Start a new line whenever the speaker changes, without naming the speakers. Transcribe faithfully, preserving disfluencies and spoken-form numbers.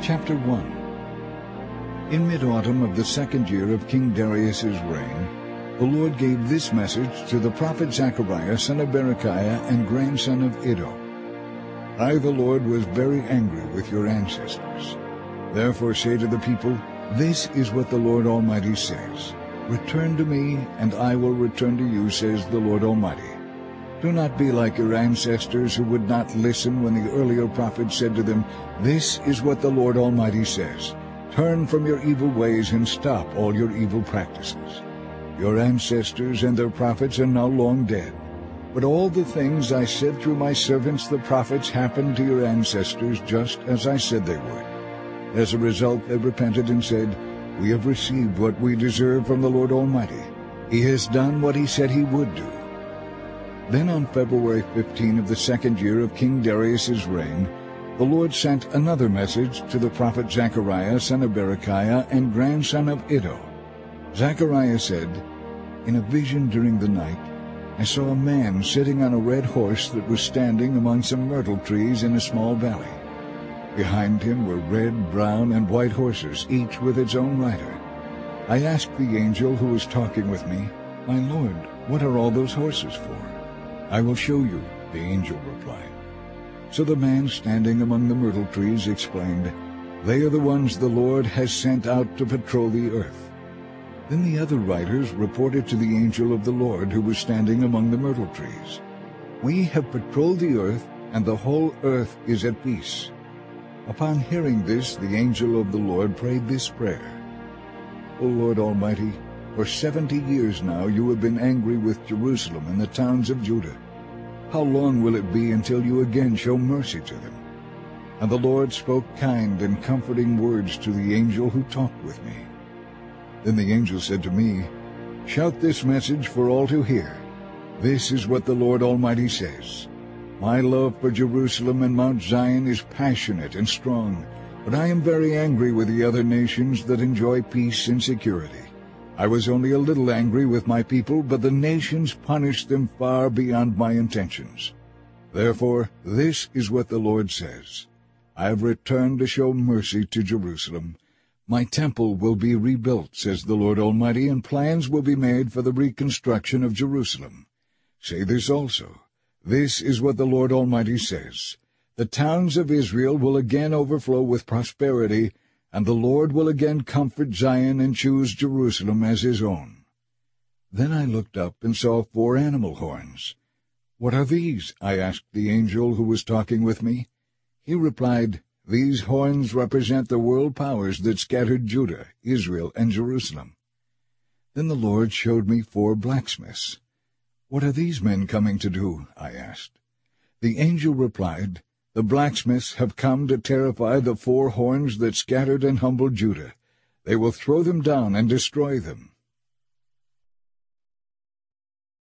Chapter one. In mid-autumn of the second year of King Darius's reign, the Lord gave this message to the prophet Zechariah, son of Berechiah, and grandson of Iddo. I, the Lord, was very angry with your ancestors. Therefore say to the people, This is what the Lord Almighty says. Return to me, and I will return to you, says the Lord Almighty. Do not be like your ancestors who would not listen when the earlier prophets said to them, This is what the Lord Almighty says. Turn from your evil ways and stop all your evil practices. Your ancestors and their prophets are now long dead. But all the things I said through my servants the prophets happened to your ancestors just as I said they would. As a result they repented and said, We have received what we deserve from the Lord Almighty. He has done what he said he would do. Then on February fifteenth of the second year of King Darius's reign, the Lord sent another message to the prophet Zechariah, son of Berechiah, and grandson of Iddo. Zechariah said, In a vision during the night, I saw a man sitting on a red horse that was standing among some myrtle trees in a small valley. Behind him were red, brown, and white horses, each with its own rider. I asked the angel who was talking with me, My Lord, what are all those horses for? I will show you, the angel replied. So the man standing among the myrtle trees explained, They are the ones the Lord has sent out to patrol the earth. Then the other riders reported to the angel of the Lord who was standing among the myrtle trees, We have patrolled the earth, and the whole earth is at peace. Upon hearing this, the angel of the Lord prayed this prayer, O Lord Almighty, for seventy years now you have been angry with Jerusalem and the towns of Judah. How long will it be until you again show mercy to them? And the Lord spoke kind and comforting words to the angel who talked with me. Then the angel said to me, Shout this message for all to hear. This is what the Lord Almighty says. My love for Jerusalem and Mount Zion is passionate and strong, but I am very angry with the other nations that enjoy peace and security. I was only a little angry with my people, but the nations punished them far beyond my intentions. Therefore, this is what the Lord says. I have returned to show mercy to Jerusalem. My temple will be rebuilt, says the Lord Almighty, and plans will be made for the reconstruction of Jerusalem. Say this also. This is what the Lord Almighty says. The towns of Israel will again overflow with prosperity, and the Lord will again comfort Zion and choose Jerusalem as his own. Then I looked up and saw four animal horns. What are these? I asked the angel who was talking with me. He replied, These horns represent the world powers that scattered Judah, Israel, and Jerusalem. Then the Lord showed me four blacksmiths. What are these men coming to do? I asked. The angel replied, The blacksmiths have come to terrify the four horns that scattered and humbled Judah. They will throw them down and destroy them.